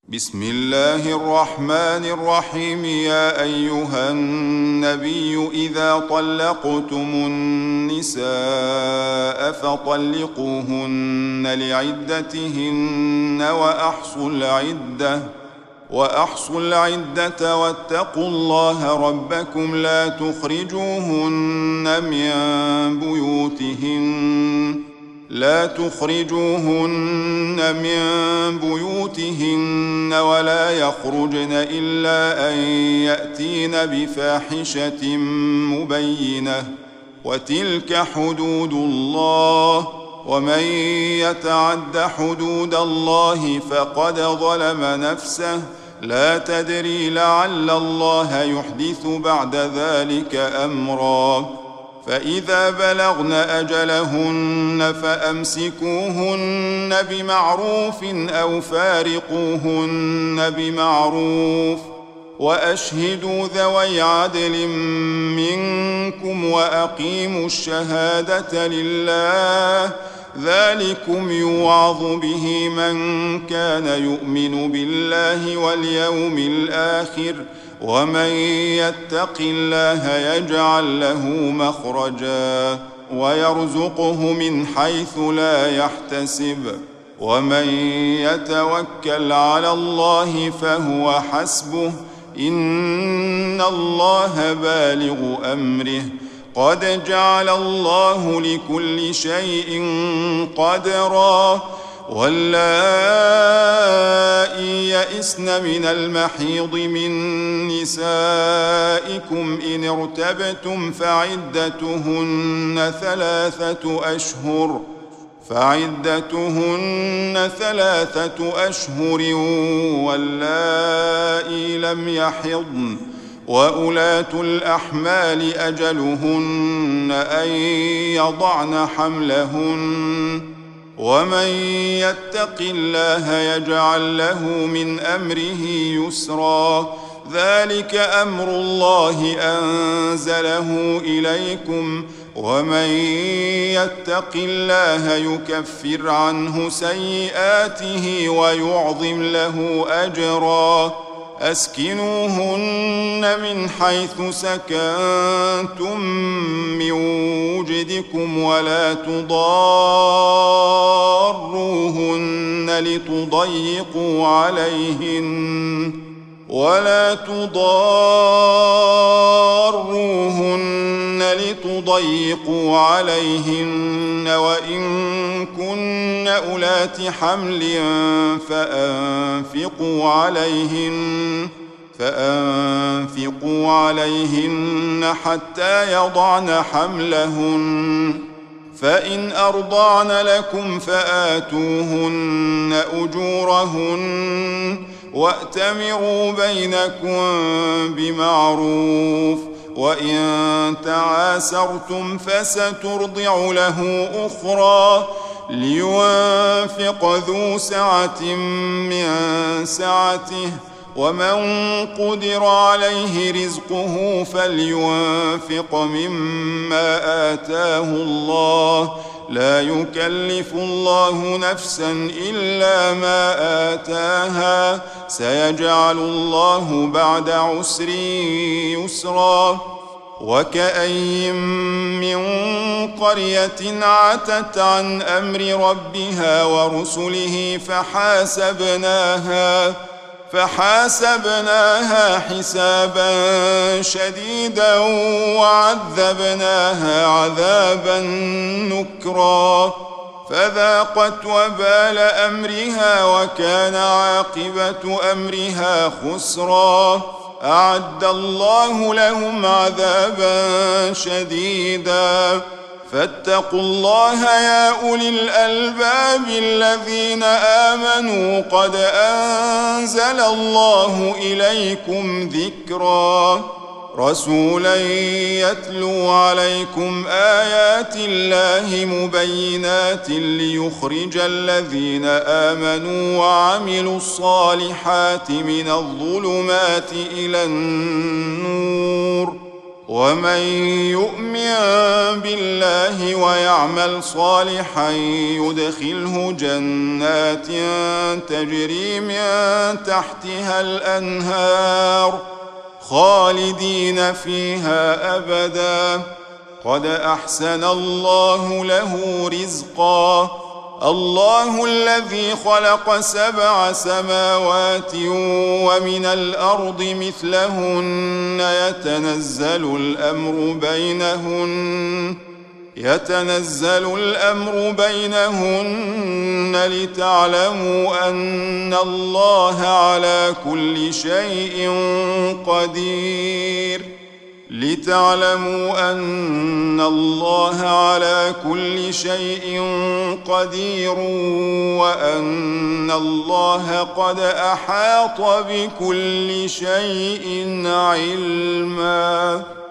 بسم الله الرحمن الرحيم. يا أيها النبي إذا طلقتم النساء فطلقوهن لعدتهن وأحصوا العدة واتقوا الله ربكم لا تخرجوهن من بيوتهن ولا يخرجن إلا أن يأتين بفاحشة مبينة وتلك حدود الله ومن يتعد حدود الله فقد ظلم نفسه لا تدري لعل الله يحدث بعد ذلك أمرا. فإذا بلغن أجلهن فأمسكوهن بمعروف أو فارقوهن بمعروف وأشهدوا ذوي عدل منكم وأقيموا الشهادة لله ذلكم يوعظ به من كان يؤمن بالله واليوم الآخر ومن يتق الله يجعل له مخرجا ويرزقه من حيث لا يحتسب ومن يتوكل على الله فهو حسبه إن الله بالغ أمره قد جعل الله لكل شيء قدرا. واللائي يئسن من المحيض من نسائكم إن ارتبتم فعدتهن ثلاثة أشهر واللائي لم يحضن وأولاة الأحمال أجلهن أن يضعن حملهن ومن يتق الله يجعل له من أمره يسرا. ذلك أمر الله أنزله إليكم ومن يتق الله يكفر عنه سيئاته ويعظم له أجرا. أسكنوهن من حيث سكنتم من وجدكم ولا تضاروهن لتضيقوا عليهن وإن كن أولات حمل فأنفقوا عليهن حتى يضعن حملهن فإن أرضعن لكم فآتوهن أجورهن وأتمروا بينكم بمعروف وإن تعاسرتم فسترضع له أخرى لينفق ذو سعة من سعته ومن قدر عليه رزقه فلينفق مما آتاه الله لا يكلف الله نفسا إلا ما آتاها سيجعل الله بعد عسر يسرا. وكأين من قرية عتت عن أمر ربها ورسله فحاسبناها حسابا شديدا وعذبناها عذابا نكرا فذاقت وبال أمرها وكان عاقبة أمرها خسرا. أعد الله لهم عذابا شديدا فاتقوا الله يا أولي الألباب الذين آمنوا قد أنزل الله إليكم ذكرا رسولا يتلو عليكم آيات الله مبينات ليخرج الذين آمنوا وعملوا الصالحات من الظلمات إلى النور ومن يؤمن بالله ويعمل صالحا يدخله جنات تجري من تحتها الأنهار خالدين فيها أبدا قد أحسن الله له رزقا الله الذي خلق 7 سماوات ومن الأرض مثلهن يتنزل الأمر بينهن لتعلموا أن الله على كل شيء قدير وأن الله قد أحاط بكل شيء علما.